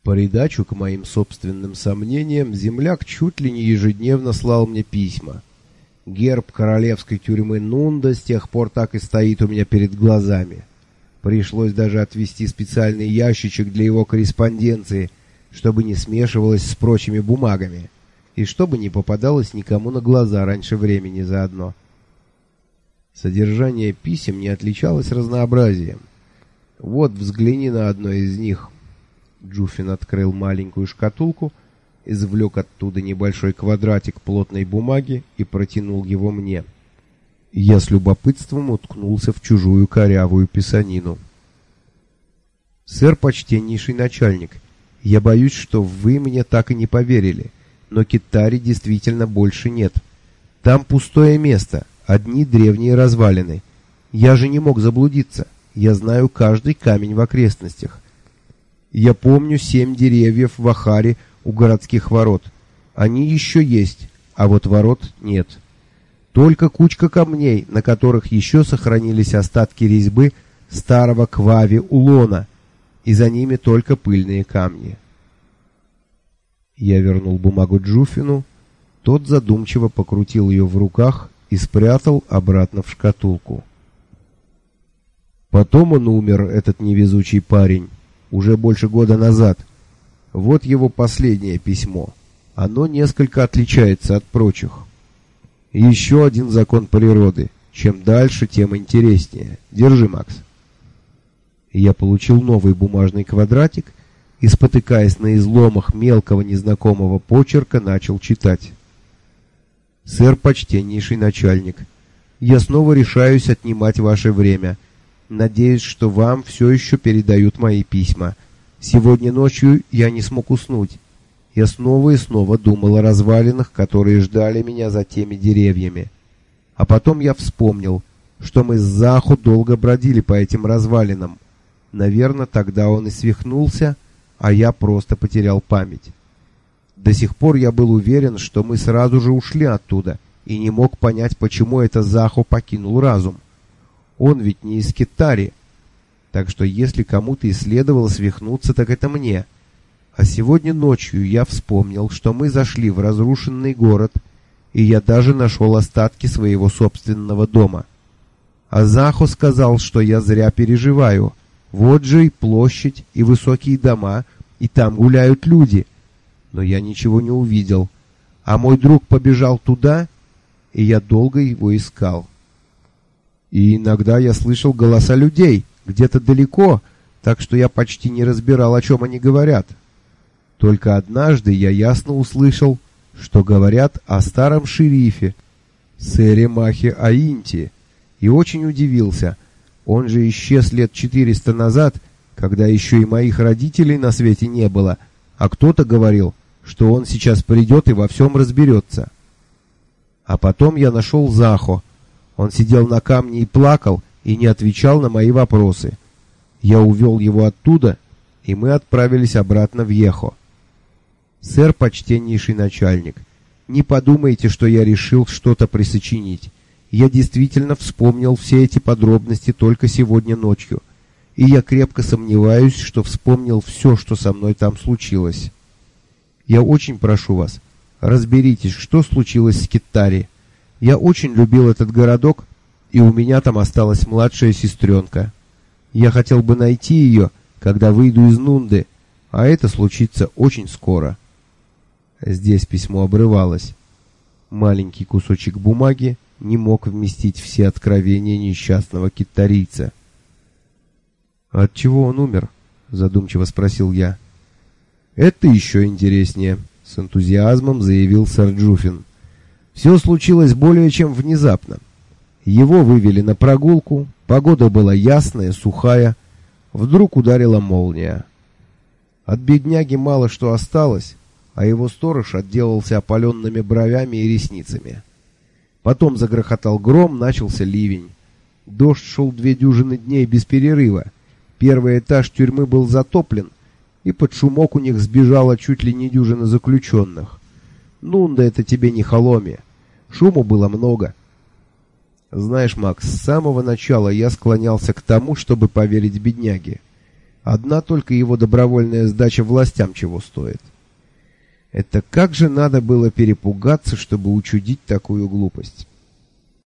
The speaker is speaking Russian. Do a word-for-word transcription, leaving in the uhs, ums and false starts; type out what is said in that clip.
придачу к моим собственным сомнениям, земляк чуть ли не ежедневно слал мне письма. Герб королевской тюрьмы Нунда с тех пор так и стоит у меня перед глазами. Пришлось даже отвести специальный ящичек для его корреспонденции, чтобы не смешивалось с прочими бумагами, и чтобы не попадалось никому на глаза раньше времени заодно. Содержание писем не отличалось разнообразием. Вот взгляни на одно из них. Джуфин открыл маленькую шкатулку, извлек оттуда небольшой квадратик плотной бумаги и протянул его мне. Я с любопытством уткнулся в чужую корявую писанину. «Сэр, почтеннейший начальник, я боюсь, что вы мне так и не поверили, но Китари действительно больше нет. Там пустое место, одни древние развалины. Я же не мог заблудиться, я знаю каждый камень в окрестностях. Я помню семь деревьев в Ахаре у городских ворот. Они еще есть, а вот ворот нет. Только кучка камней, на которых еще сохранились остатки резьбы старого Квави-Улона, и за ними только пыльные камни». Я вернул бумагу Джуфину, тот задумчиво покрутил ее в руках и спрятал обратно в шкатулку. Потом он умер, этот невезучий парень, уже больше года назад. Вот его последнее письмо. Оно несколько отличается от прочих. Еще один закон природы. Чем дальше, тем интереснее. Держи, Макс. Я получил новый бумажный квадратик и, спотыкаясь на изломах мелкого незнакомого почерка, начал читать. «Сэр, почтеннейший начальник, я снова решаюсь отнимать ваше время. Надеюсь, что вам все еще передают мои письма. Сегодня ночью я не смог уснуть. Я снова и снова думал о развалинах, которые ждали меня за теми деревьями. А потом я вспомнил, что мы с Заху долго бродили по этим развалинам. Наверное, тогда он и свихнулся, а я просто потерял память. До сих пор я был уверен, что мы сразу же ушли оттуда, и не мог понять, почему это Заху покинул разум. Он ведь не из Китари. Так что если кому-то и следовало свихнуться, так это мне. А сегодня ночью я вспомнил, что мы зашли в разрушенный город, и я даже нашел остатки своего собственного дома. А Заху сказал, что я зря переживаю. Вот же и площадь, и высокие дома, и там гуляют люди. Но я ничего не увидел. А мой друг побежал туда, и я долго его искал. И иногда я слышал голоса людей, где-то далеко, так что я почти не разбирал, о чем они говорят. Только однажды я ясно услышал, что говорят о старом шерифе, сэре Махе Аинти, и очень удивился. Он же исчез лет четыреста назад, когда еще и моих родителей на свете не было, а кто-то говорил, что он сейчас придет и во всем разберется. А потом я нашел Захо. Он сидел на камне и плакал, и не отвечал на мои вопросы. Я увел его оттуда, и мы отправились обратно в Ехо. Сэр, почтеннейший начальник, не подумайте, что я решил что-то присочинить. Я действительно вспомнил все эти подробности только сегодня ночью, и я крепко сомневаюсь, что вспомнил все, что со мной там случилось. Я очень прошу вас, разберитесь, что случилось с Китари. Я очень любил этот городок, и у меня там осталась младшая сестренка. Я хотел бы найти ее, когда выйду из Нунды, а это случится очень скоро». Здесь письмо обрывалось. Маленький кусочек бумаги не мог вместить все откровения несчастного китарийца. «От чего он умер?» — задумчиво спросил я. «Это еще интереснее», — с энтузиазмом заявил сэр Джуфин. «Все случилось более чем внезапно. Его вывели на прогулку, погода была ясная, сухая. Вдруг ударила молния. От бедняги мало что осталось, а его сторож отделался опаленными бровями и ресницами. Потом загрохотал гром, начался ливень. Дождь шел две дюжины дней без перерыва. Первый этаж тюрьмы был затоплен, и под шумок у них сбежала чуть ли не дюжина заключенных. Нунда — это тебе не Холомия. Шуму было много. Знаешь, Макс, с самого начала я склонялся к тому, чтобы поверить бедняге. Одна только его добровольная сдача властям чего стоит. Это как же надо было перепугаться, чтобы учудить такую глупость.